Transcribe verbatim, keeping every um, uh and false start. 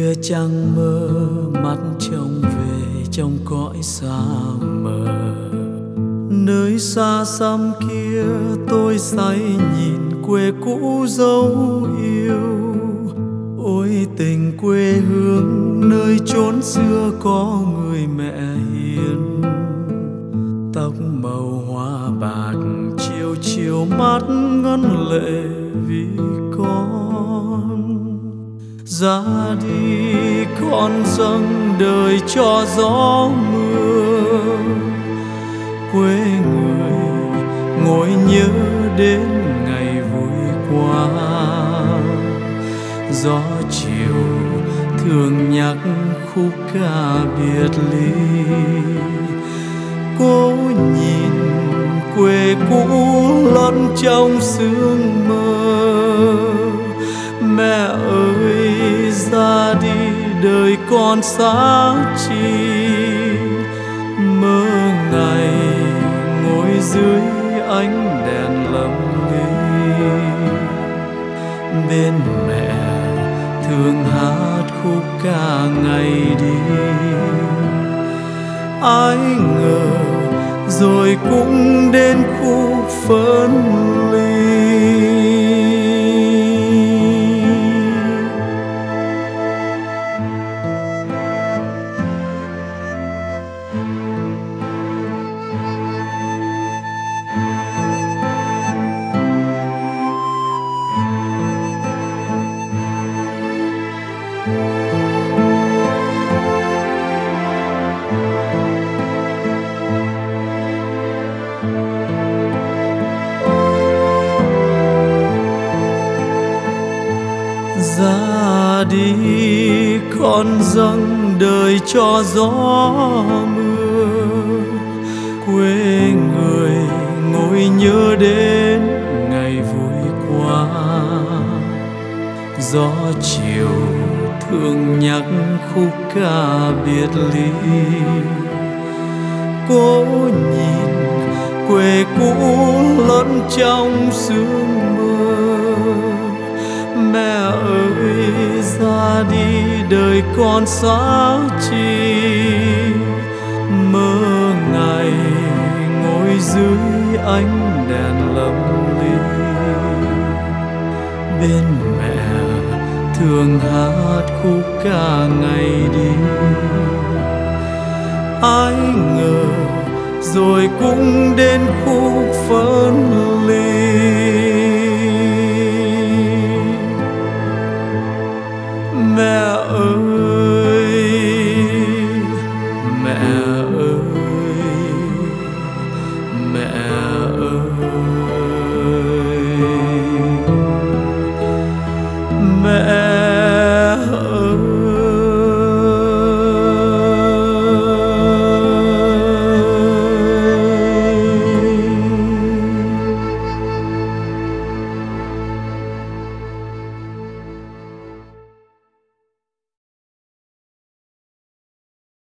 khuya trăng mơ mắt trông về trong cõi xa mờ. Nơi xa xăm kia tôi say nhìn quê cũ dấu yêu. Ôi tình quê hương nơi chốn xưa có người mẹ hiền. Tóc màu hoa bạc chiều chiều mắt ngân lệ vì con. Ra đi con dâng đời cho gió mưa. Quê người ngồi nhớ đến ngày vui qua. Gió chiều thường nhắc khúc ca biệt ly. Cô nhìn quê cũ lẫn trong sương mơ. Mẹ ơi ra đi đời con xa chi. Mơ ngày ngồi dưới ánh đèn lầm ly. Bên mẹ thường hát khúc ca ngày đi. Ai ngờ rồi cũng đến khúc phân ly. Ra đi con dâng đời cho gió mưa. Quê người ngồi nhớ đến ngày vui qua. Gió chiều thường nhắc khúc ca biệt ly. Cô nhìn quê cũ lẫn trong sương mơ. Mẹ ơi ra đi đời con xa chi. Mơ ngày ngồi dưới ánh đèn lầm ly. Bên mẹ thường hát khúc ca ngày đi. Ai ngờ rồi cũng đến khúc phân ly.